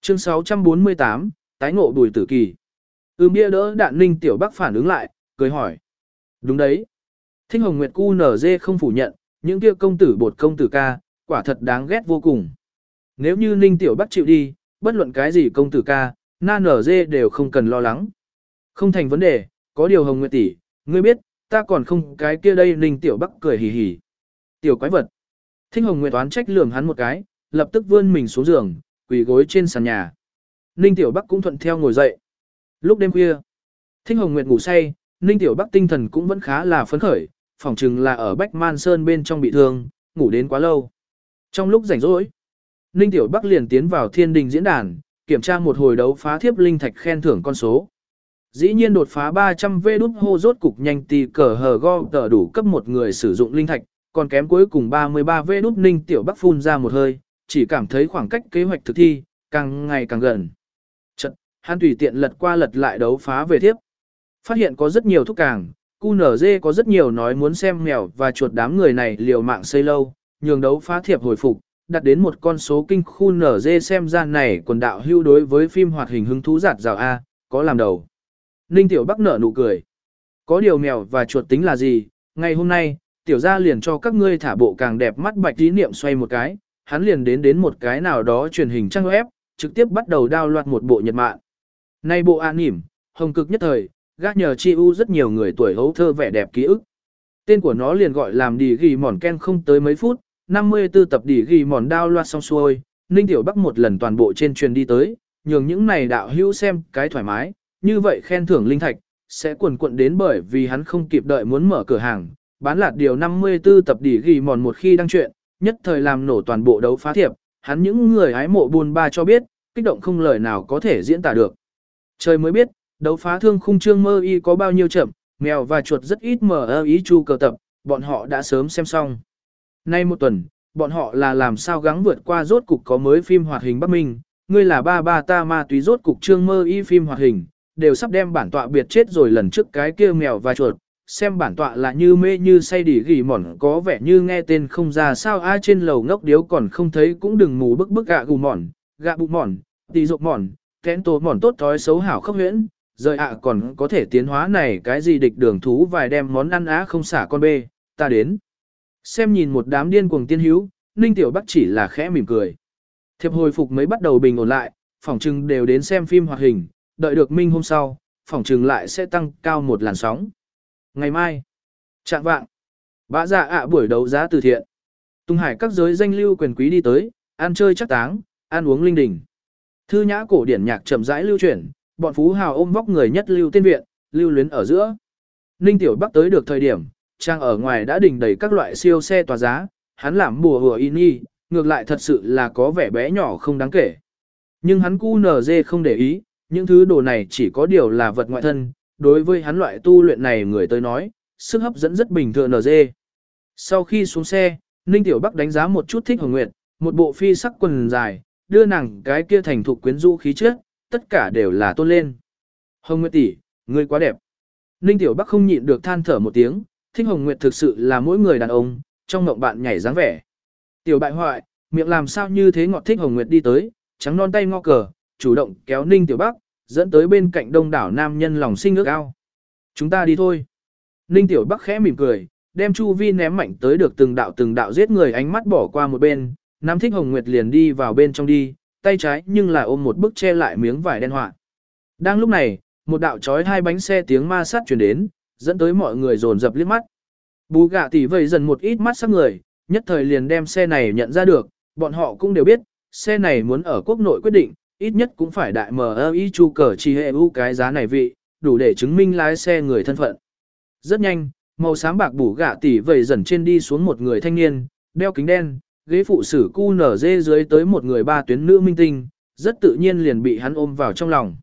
Chương 648, tái ngộ Bùi Tử Kỳ. Bia đỡ đạn Ninh Tiểu Bắc phản ứng lại, cười hỏi. Đúng đấy. Thích Hồng Nguyệt QNZ không phủ nhận, những kia công tử bột công tử ca, quả thật đáng ghét vô cùng. Nếu như Ninh Tiểu Bắc chịu đi, bất luận cái gì công tử ca, na nở dê đều không cần lo lắng. Không thành vấn đề, có điều Hồng Nguyệt tỷ, ngươi biết, ta còn không cái kia đây. Ninh Tiểu Bắc cười hì hì. Tiểu quái vật. Thích Hồng Nguyệt oán trách lườm hắn một cái, lập tức vươn mình xuống giường, quỳ gối trên sàn nhà. Ninh Tiểu Bắc cũng thuận theo ngồi dậy. Lúc đêm khuya, Thích Hồng Nguyệt ngủ say, Ninh Tiểu Bắc tinh thần cũng vẫn khá là phấn khởi, phỏng chừng là ở Bách Man Sơn bên trong bị thương, ngủ đến quá lâu. Trong lúc rảnh rỗi, Ninh Tiểu Bắc liền tiến vào Thiên Đình diễn đàn, kiểm tra một hồi đấu phá thiếp linh thạch khen thưởng con số. Dĩ nhiên đột phá 300 vê đút hô rốt cục nhanh tì cờ hờ go tờ đủ cấp một người sử dụng linh thạch, còn kém cuối cùng 33 vê đút. Ninh Tiểu Bắc phun ra một hơi, chỉ cảm thấy khoảng cách kế hoạch thực thi, càng ngày càng gần. Chật, hắn tùy tiện lật qua lật lại đấu phá về thiếp. Phát hiện có rất nhiều thúc càng, QNZ có rất nhiều nói muốn xem mèo và chuột đám người này liều mạng xây lâu, nhường đấu phá thiệp hồi phục, đặt đến một con số kinh QNZ xem ra này quần đạo hưu đối với phim hoạt hình hứng thú giạt rào A, có làm đầu. Ninh Tiểu Bắc nở nụ cười. Có điều mèo và chuột tính là gì, ngày hôm nay, tiểu gia liền cho các ngươi thả bộ càng đẹp mắt bạch tí niệm xoay một cái, hắn liền đến một cái nào đó truyền hình trang web, trực tiếp bắt đầu download một bộ nhật mạng. Nay bộ anime, hồng cực nhất thời, gác nhờ chi u rất nhiều người tuổi hấu thơ vẻ đẹp ký ức. Tên của nó liền gọi làm đỉ ghi mòn ken không tới mấy phút, 54 tập đỉ ghi mòn download xong xuôi, Ninh Tiểu Bắc một lần toàn bộ trên truyền đi tới, nhường những này đạo hữu xem cái thoải mái, như vậy khen thưởng linh thạch, sẽ quần quận đến bởi vì hắn không kịp đợi muốn mở cửa hàng, bán lạt điều 54 tập đỉ ghi mòn một khi đăng truyện, nhất thời làm nổ toàn bộ đấu phá thiệp, hắn những người hái mộ buồn ba cho biết, kích động không lời nào có thể diễn tả được. Trời mới biết, đấu phá thương khung trương mơ y có bao nhiêu chậm, mèo và chuột rất ít mở ý chu cờ tập, bọn họ đã sớm xem xong. Nay một tuần, bọn họ là làm sao gắng vượt qua rốt cục có mới phim hoạt hình Bắc Minh, ngươi là ba ba ta ma túy rốt cục trương mơ y phim hoạt hình, đều sắp đem bản tọa biệt chết rồi lần trước cái kia mèo và chuột, xem bản tọa là như mê như say đỉ gỉ mòn có vẻ như nghe tên không ra sao ai trên lầu ngốc điếu còn không thấy cũng đừng mù bức gạ gù mòn, gạ bụ mòn, tì rộp mòn, kén tố mòn tốt thói xấu hảo khốc huyễn, rời còn có thể tiến hóa này cái gì địch đường thú vài đem món ăn á không xả con bê, ta đến. Xem nhìn một đám điên cuồng tiên hữu, Ninh Tiểu Bắc chỉ là khẽ mỉm cười. Thiệp hồi phục mới bắt đầu bình ổn lại, phỏng chừng đều đến xem phim hoạt hình, đợi được minh hôm sau, phỏng chừng lại sẽ tăng cao một làn sóng. Ngày mai, trạng vạng, bã dạ buổi đấu giá từ thiện. Tung Hải các giới danh lưu quyền quý đi tới, ăn chơi chắc táng, ăn uống linh đình. Thư nhã cổ điển nhạc chậm rãi lưu chuyển, bọn phú hào ôm vóc người nhất lưu tiên viện, lưu luyến ở giữa. Ninh Tiểu Bắc tới được thời điểm, trang ở ngoài đã đình đầy các loại siêu xe tòa giá, hắn làm bùa hùa in y, ngược lại thật sự là có vẻ bé nhỏ không đáng kể. Nhưng hắn QNZ không để ý, những thứ đồ này chỉ có điều là vật ngoại thân, đối với hắn loại tu luyện này người tới nói, sức hấp dẫn rất bình thường NG. Sau khi xuống xe, Ninh Tiểu Bắc đánh giá một chút Thích Hồng Nguyệt, một bộ phi sắc quần dài, đưa nàng cái kia thành thục quyến rũ khí chất, tất cả đều là tôn lên. Hồng Nguyệt tỷ, ngươi quá đẹp. Ninh Tiểu Bắc không nhịn được than thở một tiếng, Thích Hồng Nguyệt thực sự là mỗi người đàn ông, trong mộng bạn nhảy dáng vẻ. Tiểu bại hoại, miệng làm sao như thế ngọt. Thích Hồng Nguyệt đi tới, trắng non tay ngó cờ, chủ động kéo Ninh Tiểu Bắc, dẫn tới bên cạnh đông đảo nam nhân lòng sinh ước ao. Chúng ta đi thôi. Ninh Tiểu Bắc khẽ mỉm cười, đem chu vi ném mạnh tới được từng đạo giết người ánh mắt bỏ qua một bên, Nam Thích Hồng Nguyệt liền đi vào bên trong đi, tay trái nhưng là ôm một bức che lại miếng vải đen họa. Đang lúc này, một đạo chói hai bánh xe tiếng ma sát truyền đến, dẫn tới mọi người dồn dập liếc mắt. Bú gạ tỷ vẩy dần một ít mắt sắc người, nhất thời liền đem xe này nhận ra được, bọn họ cũng đều biết, xe này muốn ở quốc nội quyết định, ít nhất cũng phải đại MI chu cờ chi hệ u cái giá này vị, đủ để chứng minh lái xe người thân phận. Rất nhanh, màu xám bạc bù gạ tỷ vẩy dần trên đi xuống một người thanh niên, đeo kính đen, ghế phụ sử QNZ dưới tới một người ba tuyến nữ minh tinh, rất tự nhiên liền bị hắn ôm vào trong lòng.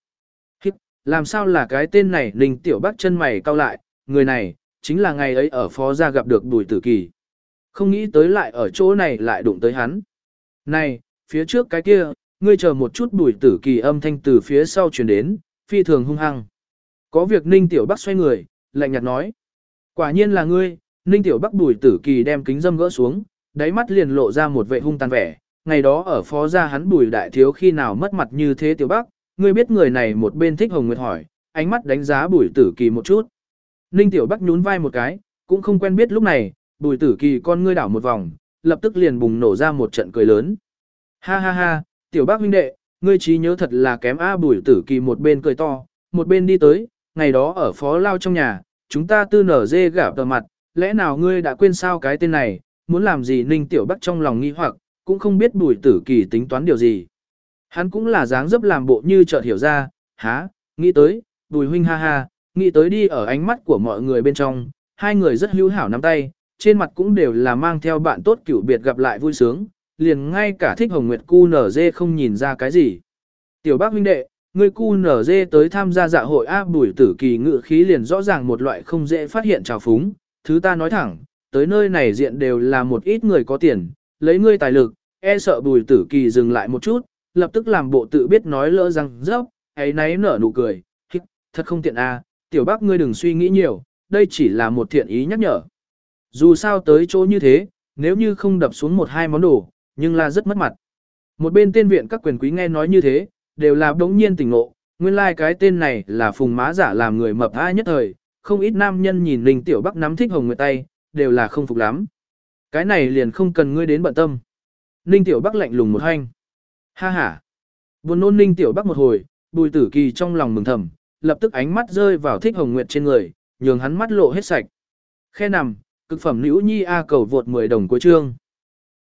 Làm sao là cái tên này? Ninh Tiểu Bắc chân mày cau lại, người này, chính là ngày ấy ở phó gia gặp được Bùi Tử Kỳ. Không nghĩ tới lại ở chỗ này lại đụng tới hắn. Này, phía trước cái kia, ngươi chờ một chút. Bùi Tử Kỳ âm thanh từ phía sau truyền đến, phi thường hung hăng. Có việc. Ninh Tiểu Bắc xoay người, lạnh nhạt nói. Quả nhiên là ngươi. Ninh Tiểu Bắc. Bùi Tử Kỳ đem kính dâm gỡ xuống, đáy mắt liền lộ ra một vệ hung tàn vẻ, ngày đó ở phó gia hắn Bùi đại thiếu khi nào mất mặt như thế Tiểu Bắc, ngươi biết người này một bên Thích Hồng Nguyệt hỏi, ánh mắt đánh giá Bùi Tử Kỳ một chút. Ninh Tiểu Bắc nhún vai một cái, cũng không quen biết lúc này, Bùi Tử Kỳ con ngươi đảo một vòng, lập tức liền bùng nổ ra một trận cười lớn. Ha ha ha, Tiểu Bắc huynh đệ, ngươi trí nhớ thật là kém a. Bùi Tử Kỳ một bên cười to, một bên đi tới, ngày đó ở phó lao trong nhà, chúng ta tư nở dê gả tờ mặt, lẽ nào ngươi đã quên sao cái tên này, muốn làm gì? Ninh Tiểu Bắc trong lòng nghi hoặc, cũng không biết Bùi Tử Kỳ tính toán điều gì. Hắn cũng là dáng dấp làm bộ như chợt hiểu ra, há, nghĩ tới, Bùi huynh ha ha, nghĩ tới đi. Ở ánh mắt của mọi người bên trong, hai người rất hữu hảo nắm tay, trên mặt cũng đều là mang theo bạn tốt cửu biệt gặp lại vui sướng, liền ngay cả Thích Hồng Nguyệt cu nở dê không nhìn ra cái gì. Tiểu Bắc huynh đệ, ngươi cu nở dê tới tham gia dạ hội a. Bùi Tử Kỳ ngự khí liền rõ ràng một loại không dễ phát hiện trào phúng, thứ ta nói thẳng, tới nơi này diện đều là một ít người có tiền, lấy ngươi tài lực, e sợ. Bùi Tử Kỳ dừng lại một chút, lập tức làm bộ tự biết nói lỡ răng rớp, ấy náy nở nụ cười, thật không tiện a. Tiểu Bắc ngươi đừng suy nghĩ nhiều, đây chỉ là một thiện ý nhắc nhở. Dù sao tới chỗ như thế, nếu như không đập xuống một hai món đồ, nhưng là rất mất mặt. Một bên tên viện các quyền quý nghe nói như thế, đều là đống nhiên tỉnh ngộ, nguyên lai cái tên này là Phùng Má Giả làm người mập ai nhất thời, không ít nam nhân nhìn Ninh Tiểu Bắc nắm Thích Hồng Nguyệt tay, đều là không phục lắm. Cái này liền không cần ngươi đến bận tâm. Ninh Tiểu Bắc lạnh lùng một hành. Ha ha. Buồn nôn Ninh Tiểu Bắc một hồi, Bùi Tử Kỳ trong lòng mừng thầm, lập tức ánh mắt rơi vào Thích Hồng Nguyệt trên người, nhường hắn mắt lộ hết sạch. Khe nằm, cực phẩm nữ nhi A cầu vượt 10 đồng cuối chương.